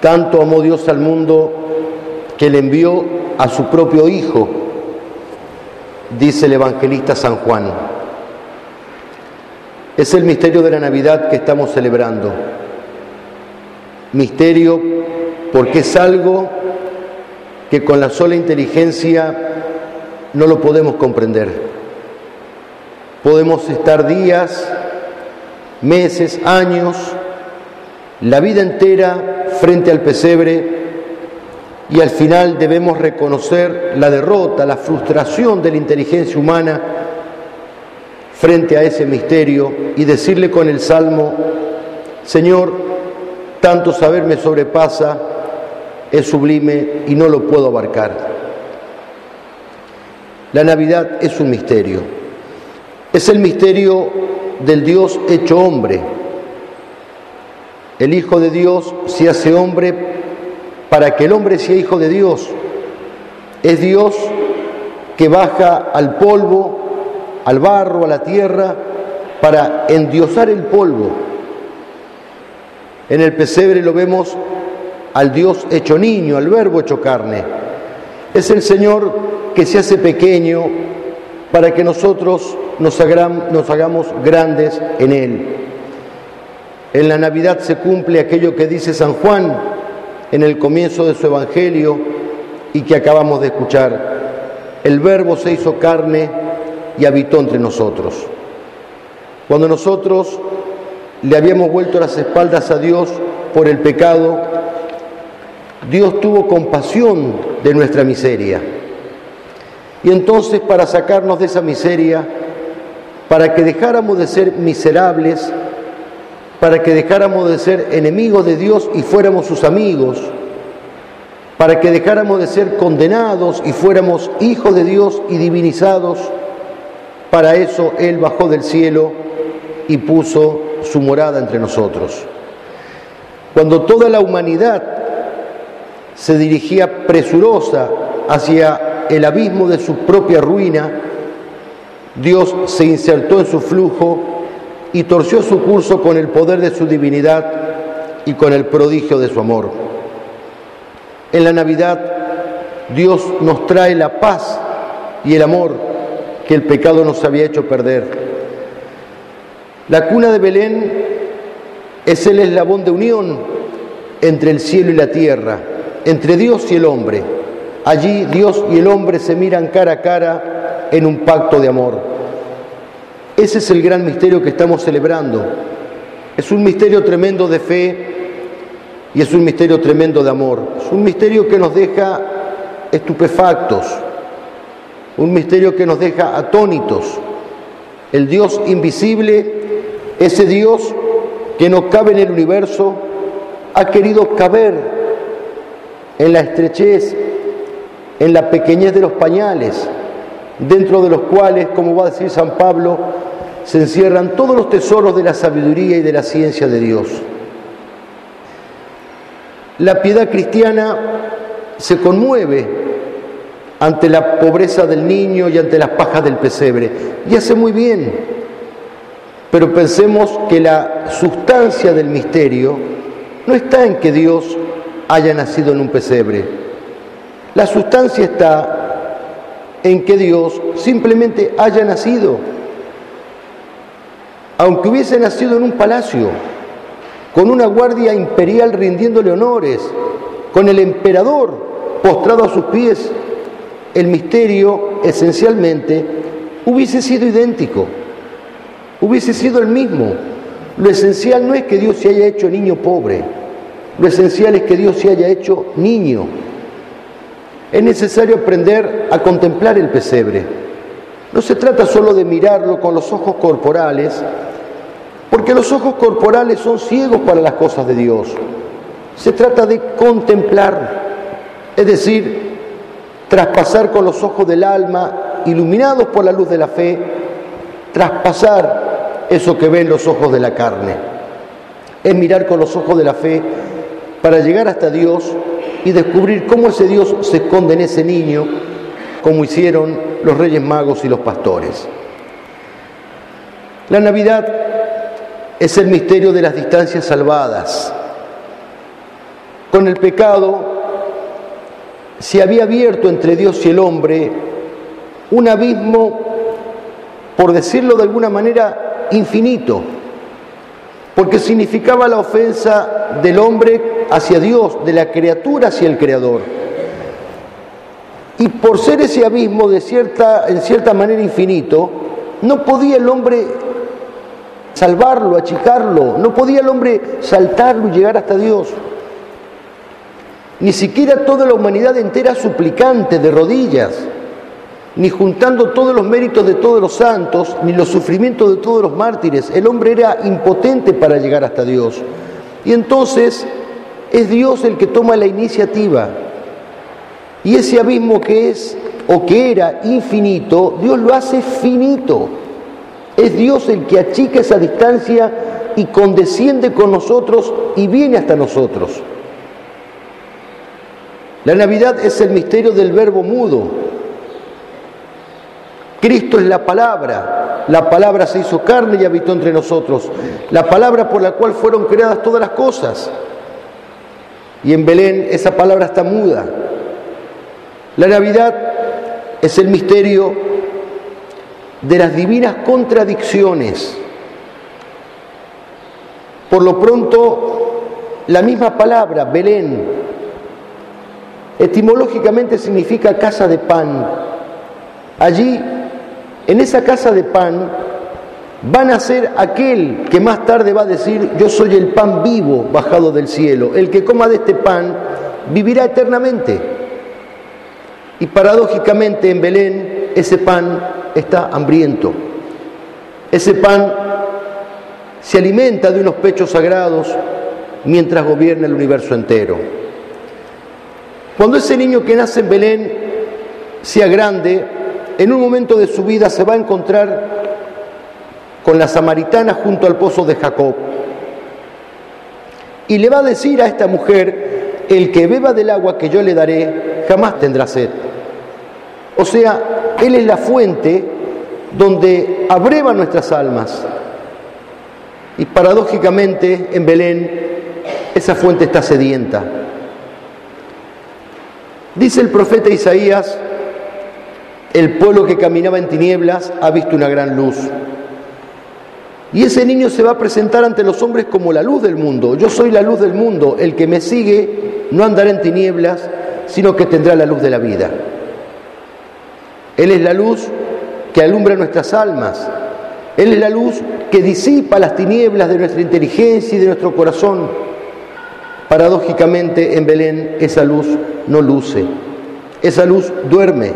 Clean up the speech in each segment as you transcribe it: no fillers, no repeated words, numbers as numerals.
Tanto amó Dios al mundo que le envió a su propio Hijo, dice el evangelista San Juan. Es el misterio de la Navidad que estamos celebrando. Misterio porque es algo que con la sola inteligencia no lo podemos comprender. Podemos estar días, meses, años, la vida entera frente al pesebre y al final debemos reconocer la derrota, la frustración de la inteligencia humana frente a ese misterio y decirle con el Salmo: Señor, tanto saber me sobrepasa, es sublime y no lo puedo abarcar. La Navidad es un misterio. Es el misterio del Dios hecho hombre. El Hijo de Dios se hace hombre para que el hombre sea hijo de Dios. Es Dios que baja al polvo, al barro, a la tierra, para endiosar el polvo. En el pesebre lo vemos al Dios hecho niño, al Verbo hecho carne. Es el Señor que se hace pequeño para que nosotros nos hagamos grandes en Él. En la Navidad se cumple aquello que dice San Juan en el comienzo de su Evangelio y que acabamos de escuchar. El Verbo se hizo carne y habitó entre nosotros. Cuando nosotros le habíamos vuelto las espaldas a Dios por el pecado, Dios tuvo compasión de nuestra miseria. Y entonces, para sacarnos de esa miseria, para que dejáramos de ser miserables, para que dejáramos de ser enemigos de Dios y fuéramos sus amigos, para que dejáramos de ser condenados y fuéramos hijos de Dios y divinizados, para eso Él bajó del cielo y puso su morada entre nosotros. Cuando toda la humanidad se dirigía presurosa hacia el abismo de su propia ruina, Dios se insertó en su flujo y torció su curso con el poder de su divinidad y con el prodigio de su amor. En la Navidad, Dios nos trae la paz y el amor que el pecado nos había hecho perder. La cuna de Belén es el eslabón de unión entre el cielo y la tierra, entre Dios y el hombre. Allí Dios y el hombre se miran cara a cara en un pacto de amor. Ese es el gran misterio que estamos celebrando. Es un misterio tremendo de fe y es un misterio tremendo de amor. Es un misterio que nos deja estupefactos, un misterio que nos deja atónitos. El Dios invisible, ese Dios que no cabe en el universo, ha querido caber en la estrechez, en la pequeñez de los pañales, dentro de los cuales, como va a decir San Pablo, se encierran todos los tesoros de la sabiduría y de la ciencia de Dios. La piedad cristiana se conmueve ante la pobreza del niño y ante las pajas del pesebre, y hace muy bien, pero pensemos que la sustancia del misterio no está en que Dios haya nacido en un pesebre. La sustancia está en que Dios simplemente haya nacido. Aunque hubiese nacido en un palacio, con una guardia imperial rindiéndole honores, con el emperador postrado a sus pies, el misterio esencialmente hubiese sido idéntico, hubiese sido el mismo. Lo esencial no es que Dios se haya hecho niño pobre, lo esencial es que Dios se haya hecho niño. Es necesario aprender a contemplar el pesebre. No se trata solo de mirarlo con los ojos corporales, porque los ojos corporales son ciegos para las cosas de Dios. Se trata de contemplar, es decir, traspasar con los ojos del alma, iluminados por la luz de la fe, traspasar eso que ven los ojos de la carne. Es mirar con los ojos de la fe para llegar hasta Dios y descubrir cómo ese Dios se esconde en ese niño, como hicieron los Reyes Magos y los pastores. La Navidad es el misterio de las distancias salvadas. con el pecado se había abierto entre Dios y el hombre un abismo, por decirlo de alguna manera, infinito, porque significaba la ofensa del hombre hacia Dios, de la criatura hacia el Creador. Y por ser ese abismo en cierta manera infinito, no podía el hombre salvarlo, achicarlo, no podía el hombre saltarlo y llegar hasta Dios. Ni siquiera toda la humanidad entera suplicante de rodillas, ni juntando todos los méritos de todos los santos, ni los sufrimientos de todos los mártires. El hombre era impotente para llegar hasta Dios. Y entonces es Dios el que toma la iniciativa. Y ese abismo que es o que era infinito, Dios lo hace finito. Es Dios el que achica esa distancia y condesciende con nosotros y viene hasta nosotros. La Navidad es el misterio del Verbo mudo. Cristo es la palabra se hizo carne y habitó entre nosotros, la palabra por la cual fueron creadas todas las cosas. Y en Belén esa palabra está muda. La Navidad es el misterio de las divinas contradicciones. Por lo pronto, la misma palabra, Belén, etimológicamente significa casa de pan. Allí, en esa casa de pan, va a nacer aquel que más tarde va a decir: yo soy el pan vivo bajado del cielo. El que coma de este pan vivirá eternamente. Y paradójicamente en Belén ese pan está hambriento. Ese pan se alimenta de unos pechos sagrados mientras gobierna el universo entero. Cuando ese niño que nace en Belén sea grande, en un momento de su vida se va a encontrar con la samaritana junto al pozo de Jacob. Y le va a decir a esta mujer: el que beba del agua que yo le daré jamás tendrá sed. O sea, Él es la fuente donde abreva nuestras almas. Y paradójicamente en Belén esa fuente está sedienta. Dice el profeta Isaías: el pueblo que caminaba en tinieblas ha visto una gran luz. Y ese niño se va a presentar ante los hombres como la luz del mundo. Yo soy la luz del mundo. El que me sigue no andará en tinieblas, sino que tendrá la luz de la vida. Él es la luz que alumbra nuestras almas. Él es la luz que disipa las tinieblas de nuestra inteligencia y de nuestro corazón. Paradójicamente en Belén esa luz no luce. Esa luz duerme.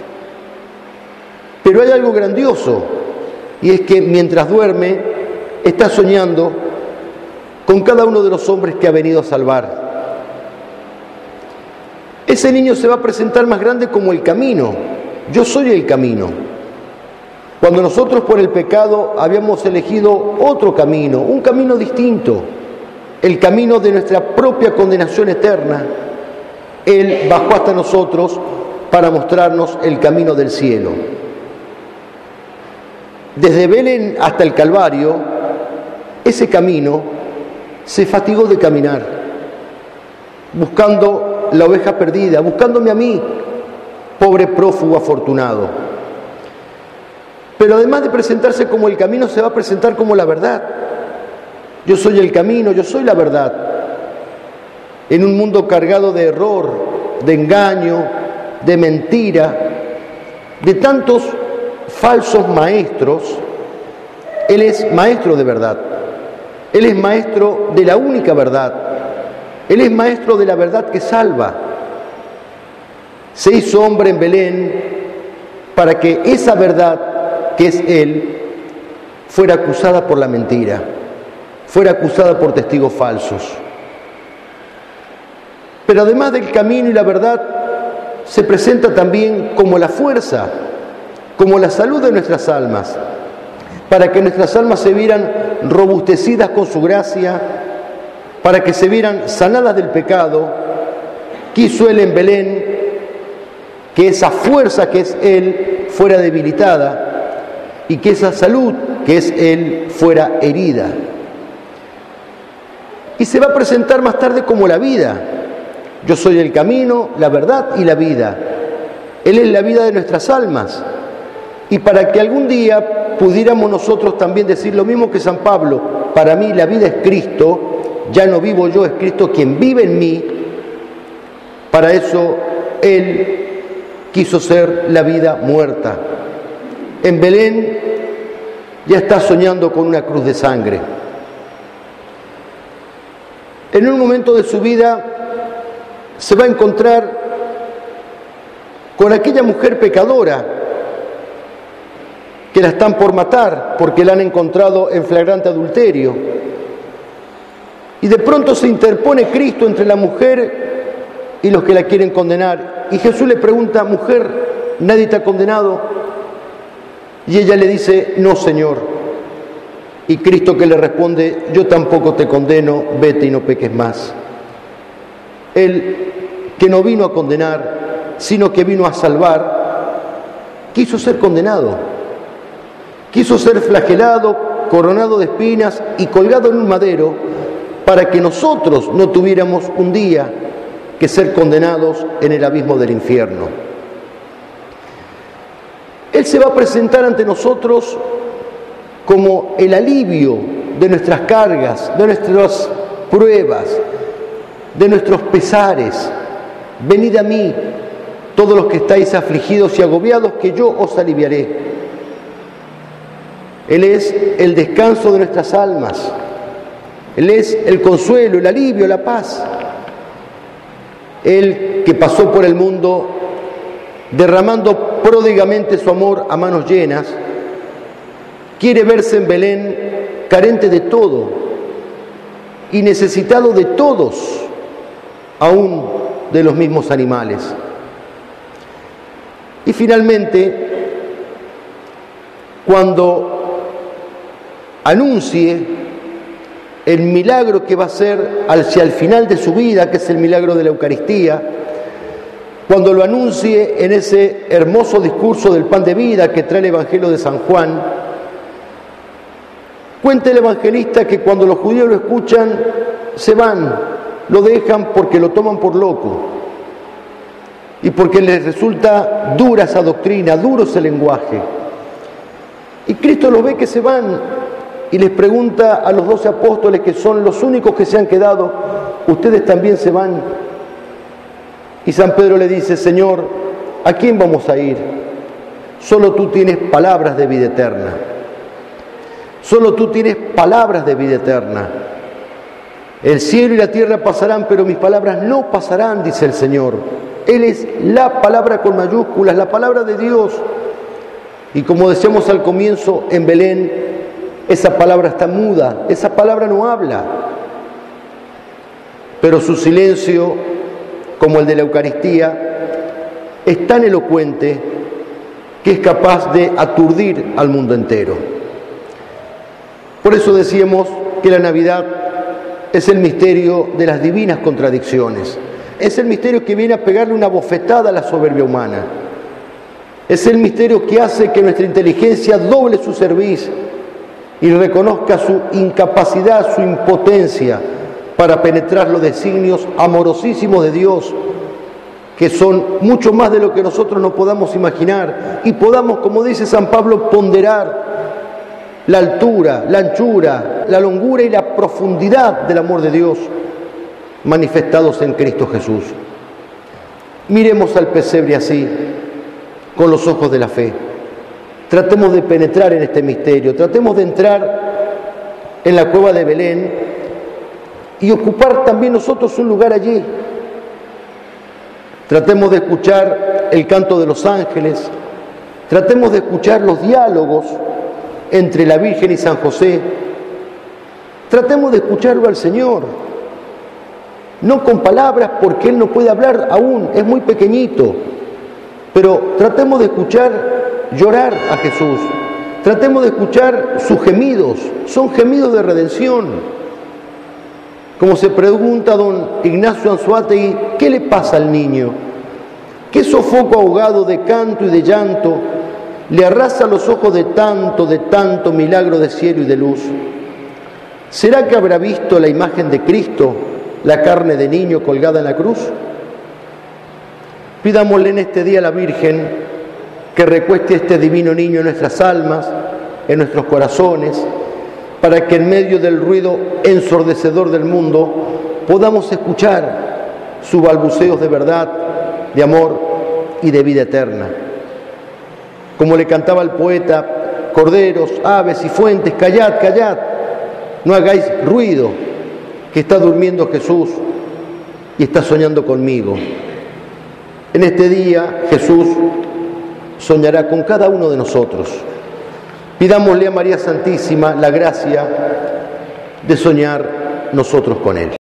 Pero hay algo grandioso, y es que mientras duerme está soñando con cada uno de los hombres que ha venido a salvar. Ese niño se va a presentar más grande como el camino. Yo soy el camino. Cuando nosotros por el pecado habíamos elegido otro camino, un camino distinto, el camino de nuestra propia condenación eterna, Él bajó hasta nosotros para mostrarnos el camino del cielo. Desde Belén hasta el Calvario, ese camino se fatigó de caminar, buscando la oveja perdida, buscándome a mí, pobre prófugo afortunado. Pero además de presentarse como el camino, se va a presentar como la verdad. Yo soy el camino, yo soy la verdad. En un mundo cargado de error, de engaño, de mentira, de tantos falsos maestros, Él es maestro de verdad. Él es maestro de la única verdad. Él es maestro de la verdad que salva. Se hizo hombre en Belén para que esa verdad, que es Él, fuera acusada por la mentira, fuera acusada por testigos falsos. Pero además del camino y la verdad, se presenta también como la fuerza, como la salud de nuestras almas, para que nuestras almas se vieran robustecidas con su gracia, para que se vieran sanadas del pecado. Quiso Él en Belén que esa fuerza que es Él fuera debilitada y que esa salud que es Él fuera herida. Y se va a presentar más tarde como la vida. Yo soy el camino, la verdad y la vida. Él es la vida de nuestras almas. Y para que algún día pudiéramos nosotros también decir lo mismo que San Pablo, para mí la vida es Cristo, ya no vivo yo, es Cristo quien vive en mí, para eso Él quiso ser la vida muerta. En Belén ya está soñando con una cruz de sangre. En un momento de su vida se va a encontrar con aquella mujer pecadora que la están por matar porque la han encontrado en flagrante adulterio. Y de pronto se interpone Cristo entre la mujer y los que la quieren condenar. Y Jesús le pregunta: mujer, ¿nadie te ha condenado? Y ella le dice: no, Señor. Y Cristo que le responde: yo tampoco te condeno, vete y no peques más. Él, que no vino a condenar, sino que vino a salvar, quiso ser condenado. Quiso ser flagelado, coronado de espinas y colgado en un madero para que nosotros no tuviéramos un día que ser condenados en el abismo del infierno. Él se va a presentar ante nosotros como el alivio de nuestras cargas, de nuestras pruebas, de nuestros pesares. Venid a mí, todos los que estáis afligidos y agobiados, que yo os aliviaré. Él es el descanso de nuestras almas. Él es el consuelo, el alivio, la paz. Él que pasó por el mundo derramando pródigamente su amor a manos llenas, quiere verse en Belén carente de todo y necesitado de todos, aún de los mismos animales. Y finalmente, cuando anuncie el milagro que va a ser hacia el final de su vida, que es el milagro de la Eucaristía, cuando lo anuncie en ese hermoso discurso del pan de vida que trae el Evangelio de San Juan, cuenta el evangelista que cuando los judíos lo escuchan, se van, lo dejan porque lo toman por loco y porque les resulta dura esa doctrina, duro ese lenguaje. Y Cristo los ve que se van y les pregunta a los 12 apóstoles, que son los únicos que se han quedado: ¿ustedes también se van? Y San Pedro le dice: Señor, ¿a quién vamos a ir? Solo tú tienes palabras de vida eterna. Solo tú tienes palabras de vida eterna. El cielo y la tierra pasarán, pero mis palabras no pasarán, dice el Señor. Él es la palabra con mayúsculas, la palabra de Dios. Y como decíamos al comienzo, en Belén, esa palabra está muda, esa palabra no habla. Pero su silencio, como el de la Eucaristía, es tan elocuente que es capaz de aturdir al mundo entero. Por eso decíamos que la Navidad es el misterio de las divinas contradicciones. Es el misterio que viene a pegarle una bofetada a la soberbia humana. Es el misterio que hace que nuestra inteligencia doble su cerviz y reconozca su incapacidad, su impotencia para penetrar los designios amorosísimos de Dios, que son mucho más de lo que nosotros nos podamos imaginar, y podamos, como dice San Pablo, ponderar la altura, la anchura, la longura y la profundidad del amor de Dios manifestados en Cristo Jesús. Miremos al pesebre así, con los ojos de la fe. Tratemos de penetrar en este misterio, tratemos de entrar en la cueva de Belén y ocupar también nosotros un lugar allí. Tratemos de escuchar el canto de los ángeles, tratemos de escuchar los diálogos entre la Virgen y San José. Tratemos de escucharlo al Señor, no con palabras, porque Él no puede hablar aún, es muy pequeñito, pero tratemos de escuchar llorar a Jesús, tratemos de escuchar sus gemidos, son gemidos de redención. Como se pregunta don Ignacio Anzuategui, ¿qué le pasa al niño? ¿Qué sofoco ahogado de canto y de llanto le arrasa los ojos de tanto milagro de cielo y de luz? ¿Será que habrá visto la imagen de Cristo, la carne de niño colgada en la cruz? Pidámosle en este día a la Virgen que recueste este divino niño en nuestras almas, en nuestros corazones, para que en medio del ruido ensordecedor del mundo podamos escuchar sus balbuceos de verdad, de amor y de vida eterna. Como le cantaba el poeta: corderos, aves y fuentes, callad, callad, no hagáis ruido, que está durmiendo Jesús y está soñando conmigo. En este día Jesús soñará con cada uno de nosotros. Pidámosle a María Santísima la gracia de soñar nosotros con Él.